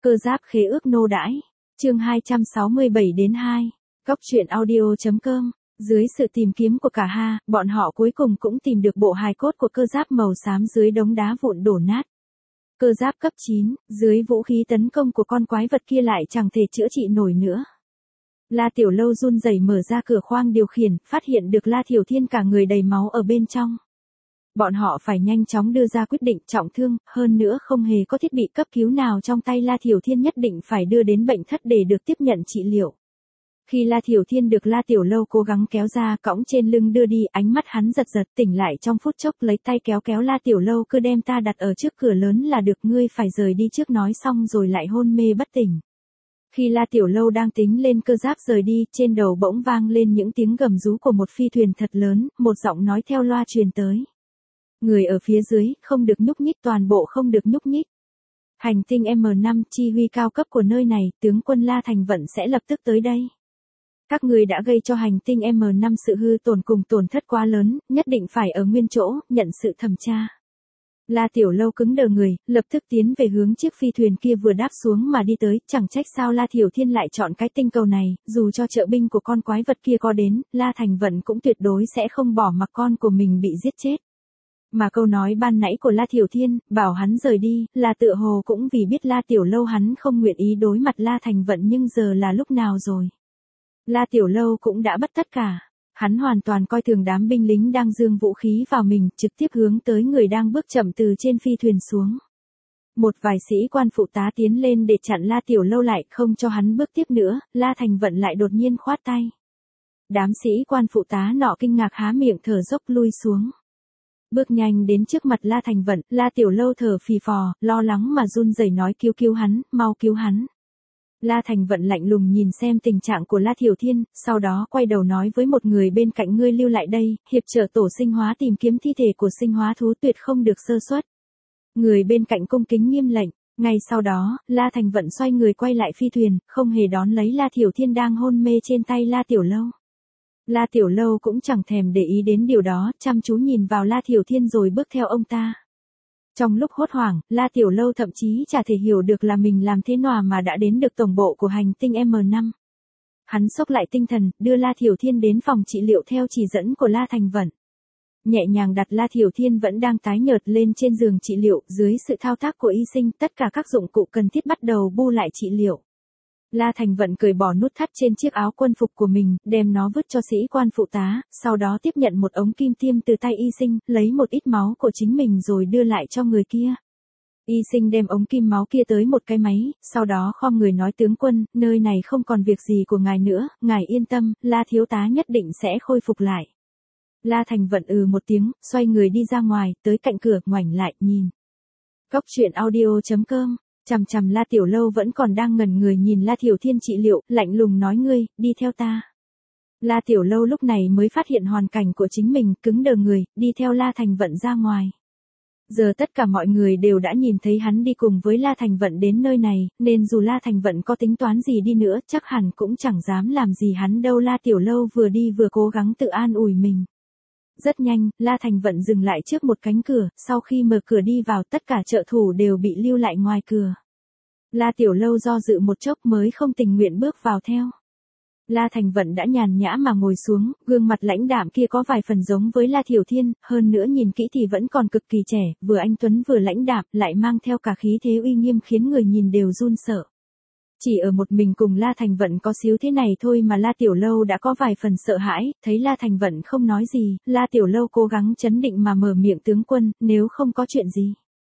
Cơ giáp khế ước nô đãi. Chương 267-2. Góc truyện audio.com. Dưới sự tìm kiếm của cả hai, bọn họ cuối cùng cũng tìm được bộ hài cốt của cơ giáp màu xám dưới đống đá vụn đổ nát. Cơ giáp cấp 9, dưới vũ khí tấn công của con quái vật kia lại chẳng thể chữa trị nổi nữa. La Tiểu Lâu run rẩy mở ra cửa khoang điều khiển, phát hiện được La Thiểu Thiên cả người đầy máu ở bên trong. Bọn họ phải nhanh chóng đưa ra quyết định trọng thương, hơn nữa không hề có thiết bị cấp cứu nào trong tay La Thiểu Thiên, nhất định phải đưa đến bệnh thất để được tiếp nhận trị liệu. Khi La Thiểu Thiên được La Tiểu Lâu cố gắng kéo ra cõng trên lưng đưa đi, ánh mắt hắn giật giật, tỉnh lại trong phút chốc, lấy tay kéo kéo La Tiểu Lâu, cứ đem ta đặt ở trước cửa lớn là được, ngươi phải rời đi trước, nói xong rồi lại hôn mê bất tỉnh. Khi La Tiểu Lâu đang tính lên cơ giáp rời đi, trên đầu bỗng vang lên những tiếng gầm rú của một phi thuyền thật lớn, một giọng nói theo loa truyền tới. Người ở phía dưới, không được nhúc nhích, toàn bộ không được nhúc nhích. Hành tinh M5, chi huy cao cấp của nơi này, tướng quân La Thành Vận sẽ lập tức tới đây. Các người đã gây cho hành tinh M5 sự hư tổn cùng tổn thất quá lớn, nhất định phải ở nguyên chỗ, nhận sự thẩm tra. La Tiểu Lâu cứng đờ người, lập tức tiến về hướng chiếc phi thuyền kia vừa đáp xuống mà đi tới, chẳng trách sao La Thiểu Thiên lại chọn cái tinh cầu này, dù cho trợ binh của con quái vật kia có đến, La Thành Vận cũng tuyệt đối sẽ không bỏ mặc con của mình bị giết chết. Mà câu nói ban nãy của La Thiểu Thiên, bảo hắn rời đi, là tựa hồ cũng vì biết La Tiểu Lâu hắn không nguyện ý đối mặt La Thành Vận, nhưng giờ là lúc nào rồi. La Tiểu Lâu cũng đã bất tất cả. Hắn hoàn toàn coi thường đám binh lính đang giương vũ khí vào mình, trực tiếp hướng tới người đang bước chậm từ trên phi thuyền xuống. Một vài sĩ quan phụ tá tiến lên để chặn La Tiểu Lâu lại, không cho hắn bước tiếp nữa, La Thành Vận lại đột nhiên khoát tay. Đám sĩ quan phụ tá nọ kinh ngạc há miệng thở dốc lui xuống. Bước nhanh đến trước mặt La Thành Vận, La Tiểu Lâu thở phì phò, lo lắng mà run rẩy nói cứu hắn, mau cứu hắn. La Thành Vận lạnh lùng nhìn xem tình trạng của La Thiểu Thiên, sau đó quay đầu nói với một người bên cạnh, ngươi lưu lại đây, hiệp trợ tổ sinh hóa tìm kiếm thi thể của sinh hóa thú, tuyệt không được sơ suất. Người bên cạnh cung kính nghiêm lệnh. Ngay sau đó, La Thành Vận xoay người quay lại phi thuyền, không hề đón lấy La Thiểu Thiên đang hôn mê trên tay La Tiểu Lâu. La Tiểu Lâu cũng chẳng thèm để ý đến điều đó, chăm chú nhìn vào La Thiểu Thiên rồi bước theo ông ta. Trong lúc hốt hoảng, La Tiểu Lâu thậm chí chả thể hiểu được là mình làm thế nào mà đã đến được tổng bộ của hành tinh M5. Hắn xốc lại tinh thần, đưa La Thiểu Thiên đến phòng trị liệu theo chỉ dẫn của La Thành Vận. Nhẹ nhàng đặt La Thiểu Thiên vẫn đang tái nhợt lên trên giường trị liệu, dưới sự thao tác của y sinh, tất cả các dụng cụ cần thiết bắt đầu bu lại trị liệu. La Thành Vận cởi bỏ nút thắt trên chiếc áo quân phục của mình, đem nó vứt cho sĩ quan phụ tá, sau đó tiếp nhận một ống kim tiêm từ tay y sinh, lấy một ít máu của chính mình rồi đưa lại cho người kia. Y sinh đem ống kim máu kia tới một cái máy, sau đó khom người nói, tướng quân, nơi này không còn việc gì của ngài nữa, ngài yên tâm, La thiếu tá nhất định sẽ khôi phục lại. La Thành Vận một tiếng, xoay người đi ra ngoài, tới cạnh cửa, ngoảnh lại, nhìn. Góc truyện audio.com. Chằm chằm La Tiểu Lâu vẫn còn đang ngẩn người nhìn La Thiểu Thiên trị liệu, lạnh lùng nói, ngươi, đi theo ta. La Tiểu Lâu lúc này mới phát hiện hoàn cảnh của chính mình, cứng đờ người, đi theo La Thành Vận ra ngoài. Giờ tất cả mọi người đều đã nhìn thấy hắn đi cùng với La Thành Vận đến nơi này, nên dù La Thành Vận có tính toán gì đi nữa, chắc hẳn cũng chẳng dám làm gì hắn đâu. La Tiểu Lâu vừa đi vừa cố gắng tự an ủi mình. Rất nhanh, La Thành Vận dừng lại trước một cánh cửa, sau khi mở cửa đi vào, tất cả trợ thủ đều bị lưu lại ngoài cửa. La Tiểu Lâu do dự một chốc mới không tình nguyện bước vào theo. La Thành Vận đã nhàn nhã mà ngồi xuống, gương mặt lãnh đạm kia có vài phần giống với La Thiểu Thiên, hơn nữa nhìn kỹ thì vẫn còn cực kỳ trẻ, vừa anh tuấn vừa lãnh đạm, lại mang theo cả khí thế uy nghiêm khiến người nhìn đều run sợ. Chỉ ở một mình cùng La Thành Vận có xíu thế này thôi mà La Tiểu Lâu đã có vài phần sợ hãi, thấy La Thành Vận không nói gì, La Tiểu Lâu cố gắng trấn định mà mở miệng, tướng quân, nếu không có chuyện gì.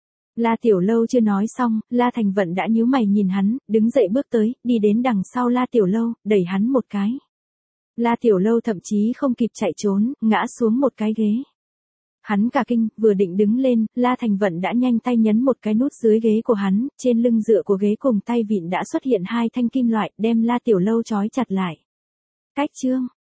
La Tiểu Lâu chưa nói xong, La Thành Vận đã nhíu mày nhìn hắn, đứng dậy bước tới, đi đến đằng sau La Tiểu Lâu, đẩy hắn một cái. La Tiểu Lâu thậm chí không kịp chạy trốn, ngã xuống một cái ghế. Hắn cả kinh, vừa định đứng lên, La Thành Vận đã nhanh tay nhấn một cái nút dưới ghế của hắn, trên lưng dựa của ghế cùng tay vịn đã xuất hiện hai thanh kim loại, đem La Tiểu Lâu trói chặt lại. Cách chương